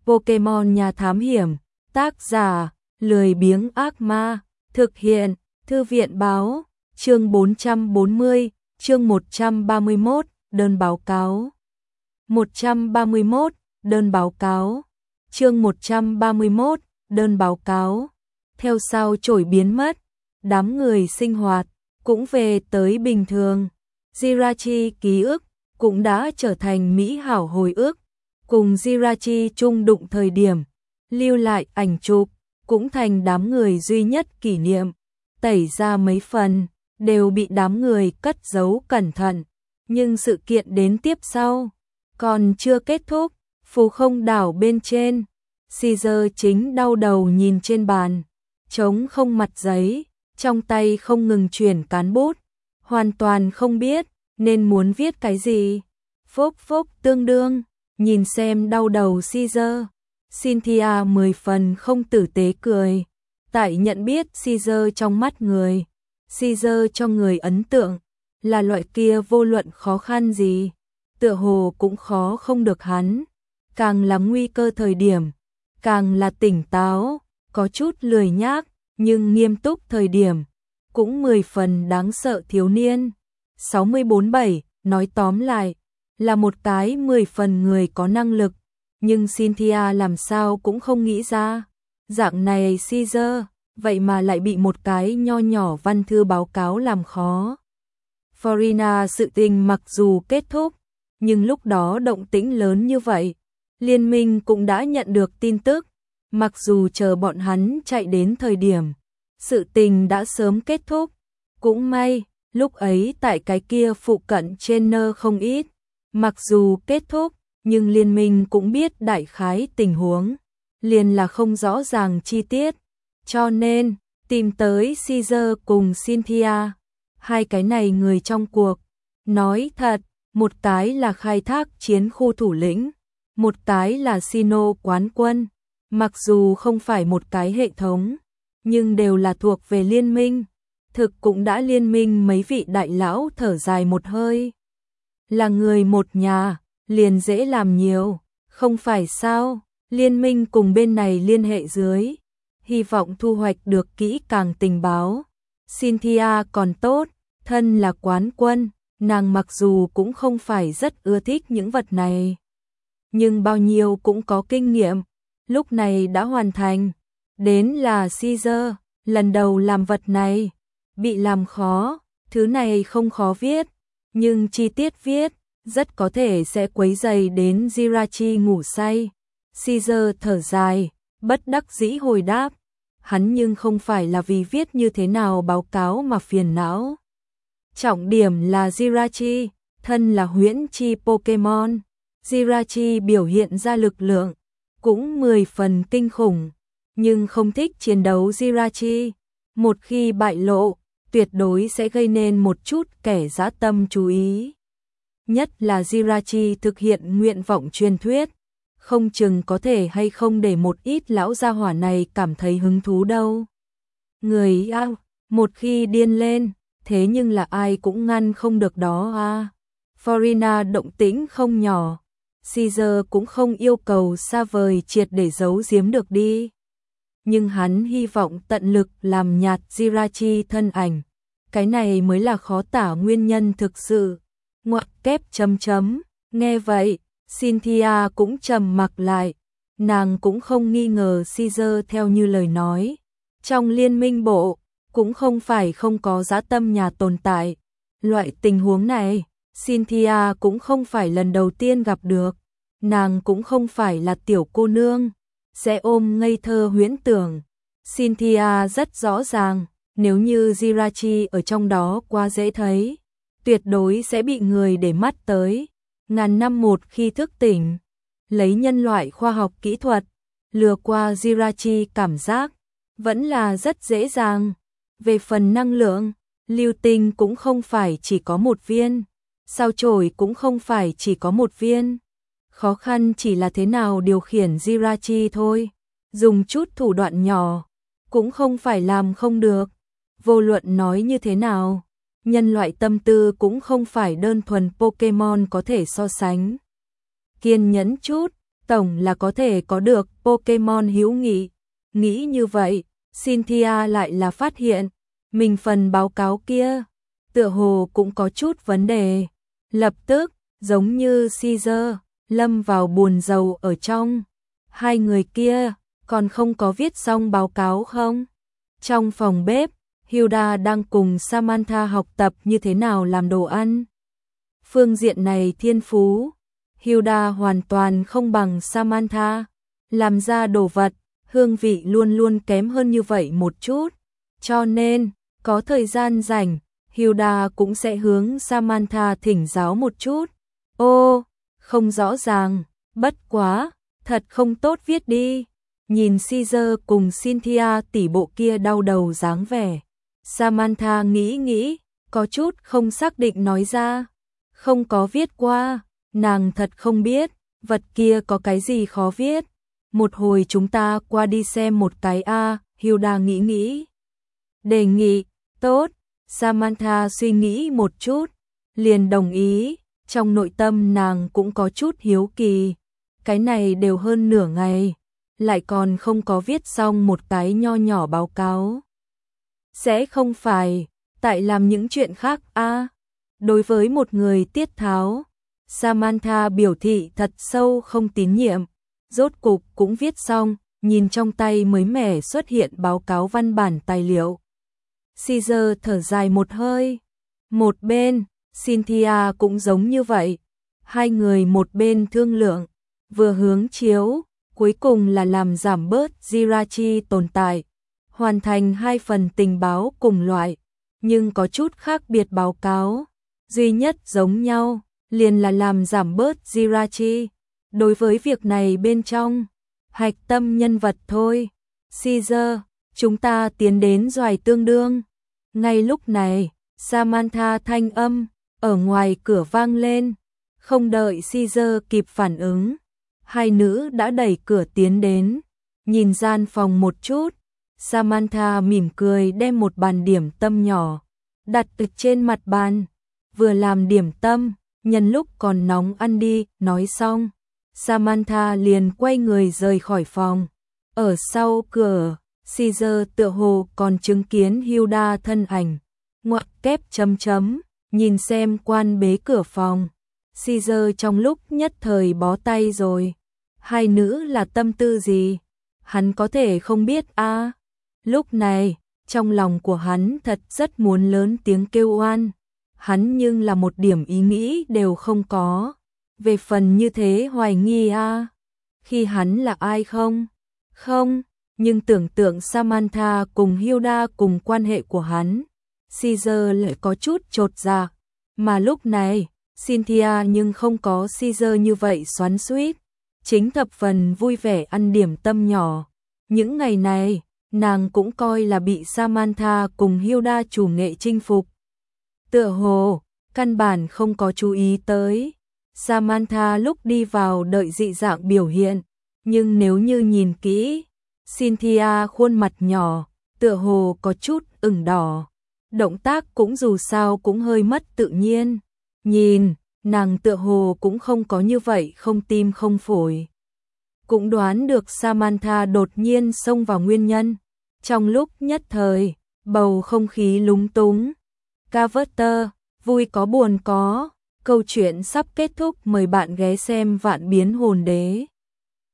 Pokemon Nhà Thám Hiểm, tác giả, lười biếng ác ma, thực hiện, Thư viện báo, chương 440, chương 131, đơn báo cáo. 131, đơn báo cáo. Chương 131, đơn báo cáo. Theo sao chổi biến mất, đám người sinh hoạt cũng về tới bình thường. Jirachi ký ức cũng đã trở thành mỹ hảo hồi ức. Cùng Jirachi chung đụng thời điểm, lưu lại ảnh chụp, cũng thành đám người duy nhất kỷ niệm. Tẩy ra mấy phần, đều bị đám người cất giấu cẩn thận. Nhưng sự kiện đến tiếp sau, còn chưa kết thúc. Phù Không đảo bên trên, Caesar chính đau đầu nhìn trên bàn, trống không mặt giấy, trong tay không ngừng chuyển cán bút, hoàn toàn không biết nên muốn viết cái gì. Phốc phốc tương đương, nhìn xem đau đầu Caesar, Cynthia 10 phần không tử tế cười. Tại nhận biết Caesar trong mắt người, Caesar cho người ấn tượng là loại kia vô luận khó khăn gì, tựa hồ cũng khó không được hắn. Càng là nguy cơ thời điểm, càng là tỉnh táo, có chút lười nhác, nhưng nghiêm túc thời điểm, cũng 10 phần đáng sợ thiếu niên. 647, nói tóm lại, là một cái 10 phần người có năng lực, nhưng Cynthia làm sao cũng không nghĩ ra. Dạng này Caesar, vậy mà lại bị một cái nho nhỏ văn thư báo cáo làm khó. Florina sự tình mặc dù kết thúc, nhưng lúc đó động tĩnh lớn như vậy, liên minh cũng đã nhận được tin tức, mặc dù chờ bọn hắn chạy đến thời điểm, sự tình đã sớm kết thúc. Cũng may, lúc ấy tại cái kia phụ cận trainer không ít, mặc dù kết thúc, nhưng liên minh cũng biết đại khái tình huống, liền là không rõ ràng chi tiết, cho nên tìm tới Caesar cùng Cynthia, hai cái này người trong cuộc. Nói thật, một cái là khai thác chiến khu thủ lĩnh, một cái là Sino quán quân, mặc dù không phải một cái hệ thống, nhưng đều là thuộc về liên minh. Thực cũng đã liên minh mấy vị đại lão thở dài một hơi. Là người một nhà, liền dễ làm nhiều, không phải sao? Liên minh cùng bên này liên hệ dưới, hy vọng thu hoạch được kỹ càng tình báo. Cynthia còn tốt, thân là quán quân, nàng mặc dù cũng không phải rất ưa thích những vật này, nhưng bao nhiêu cũng có kinh nghiệm, lúc này đã hoàn thành. Đến là Caesar, lần đầu làm vật này, bị làm khó, thứ này không khó viết, nhưng chi tiết viết, rất có thể sẽ quấy rầy đến Jirachi ngủ say. Caesar thở dài, bất đắc dĩ hồi đáp, hắn nhưng không phải là vì viết như thế nào báo cáo mà phiền não. Trọng điểm là Jirachi, thân là huyễn chi Pokemon, Jirachi biểu hiện ra lực lượng, cũng 10 phần kinh khủng, nhưng không thích chiến đấu Jirachi. Một khi bại lộ, tuyệt đối sẽ gây nên một chút kẻ dã tâm chú ý. Nhất là Jirachi thực hiện nguyện vọng truyền thuyết, không chừng có thể hay không để một ít lão gia hỏa này cảm thấy hứng thú đâu. Người một khi điên lên, thế nhưng là ai cũng ngăn không được đó à. Florina động tĩnh không nhỏ, Caesar cũng không yêu cầu xa vời triệt để giấu giếm được đi. Nhưng hắn hy vọng tận lực làm nhạt Jirachi thân ảnh, cái này mới là khó tả nguyên nhân thực sự. Ngoặc kép chấm chấm, nghe vậy, Cynthia cũng trầm mặc lại, nàng cũng không nghi ngờ Caesar theo như lời nói. Trong liên minh bộ, cũng không phải không có dã tâm nhà tồn tại. Loại tình huống này, Cynthia cũng không phải lần đầu tiên gặp được, nàng cũng không phải là tiểu cô nương, sẽ ôm ngây thơ huyễn tưởng. Cynthia rất rõ ràng, nếu như Jirachi ở trong đó quá dễ thấy, tuyệt đối sẽ bị người để mắt tới. Ngàn năm một khi thức tỉnh, lấy nhân loại khoa học kỹ thuật, lừa qua Jirachi cảm giác, vẫn là rất dễ dàng. Về phần năng lượng, lưu tinh cũng không phải chỉ có một viên, sao chổi cũng không phải chỉ có một viên. Khó khăn chỉ là thế nào điều khiển Jirachi thôi, dùng chút thủ đoạn nhỏ, cũng không phải làm không được. Vô luận nói như thế nào, nhân loại tâm tư cũng không phải đơn thuần Pokemon có thể so sánh. Kiên nhẫn chút, tổng là có thể có được Pokemon hữu nghị. Nghĩ như vậy, Cynthia lại là phát hiện, mình phần báo cáo kia, tựa hồ cũng có chút vấn đề. Lập tức, giống như Caesar, lâm vào buồn rầu ở trong. Hai người kia, còn không có viết xong báo cáo không? Trong phòng bếp, Hilda đang cùng Samantha học tập như thế nào làm đồ ăn. Phương diện này thiên phú, Hilda hoàn toàn không bằng Samantha. Làm ra đồ vật, hương vị luôn luôn kém hơn như vậy một chút. Cho nên, có thời gian rảnh, Hilda cũng sẽ hướng Samantha thỉnh giáo một chút. Ô, không rõ ràng, bất quá, thật không tốt viết đi. Nhìn Caesar cùng Cynthia tỷ bộ kia đau đầu dáng vẻ. Samantha nghĩ, có chút không xác định nói ra. Không có viết qua, nàng thật không biết, vật kia có cái gì khó viết. Một hồi chúng ta qua đi xem một cái a. Hilda nghĩ. Đề nghị, tốt. Samantha suy nghĩ một chút, liền đồng ý. Trong nội tâm nàng cũng có chút hiếu kỳ. Cái này đều hơn nửa ngày, lại còn không có viết xong một cái nho nhỏ báo cáo. Sẽ không phải tại làm những chuyện khác a? Đối với một người tiết tháo, Samantha biểu thị thật sâu không tín nhiệm. Rốt cục cũng viết xong, nhìn trong tay mới mẻ xuất hiện báo cáo văn bản tài liệu. Caesar thở dài một hơi. Một bên, Cynthia cũng giống như vậy. Hai người một bên thương lượng, vừa hướng chiếu, cuối cùng là làm giảm bớt Jirachi tồn tại. Hoàn thành 2 phần tình báo cùng loại, nhưng có chút khác biệt báo cáo. Duy nhất giống nhau, liền là làm giảm bớt Jirachi. Đối với việc này bên trong, hạch tâm nhân vật thôi. Caesar, chúng ta tiến đến doài tương đương. Ngay lúc này, Samantha thanh âm ở ngoài cửa vang lên. Không đợi Caesar kịp phản ứng, hai nữ đã đẩy cửa tiến đến. Nhìn gian phòng một chút, Samantha mỉm cười đem một bàn điểm tâm nhỏ đặt trên mặt bàn. Vừa làm điểm tâm, nhân lúc còn nóng ăn đi. Nói xong, Samantha liền quay người rời khỏi phòng. Ở sau cửa, Caesar tựa hồ còn chứng kiến Hilda thân ảnh. Ngoặc kép chấm chấm, nhìn xem quan bế cửa phòng. Caesar trong lúc nhất thời bó tay rồi. Hai nữ là tâm tư gì? Hắn có thể không biết a? Lúc này, trong lòng của hắn thật rất muốn lớn tiếng kêu oan. Hắn nhưng là một điểm ý nghĩ đều không có. Về phần như thế hoài nghi a, khi hắn là ai không? Không, nhưng tưởng tượng Samantha cùng Hilda cùng quan hệ của hắn, Caesar lại có chút chột dạ. Mà lúc này, Cynthia nhưng không có Caesar như vậy xoắn xuýt, chính thập phần vui vẻ ăn điểm tâm nhỏ. Những ngày này, nàng cũng coi là bị Samantha cùng Hilda chủ nghệ chinh phục. Tựa hồ, căn bản không có chú ý tới. Samantha lúc đi vào đợi dị dạng biểu hiện, nhưng nếu như nhìn kỹ, Cynthia khuôn mặt nhỏ, tựa hồ có chút ửng đỏ. Động tác cũng dù sao cũng hơi mất tự nhiên. Nhìn, nàng tựa hồ cũng không có như vậy không tim không phổi. Cũng đoán được Samantha đột nhiên xông vào nguyên nhân. Trong lúc nhất thời, bầu không khí lúng túng. Carter, vui có buồn có. Câu chuyện sắp kết thúc, mời bạn ghé xem Vạn Biến Hồn Đế.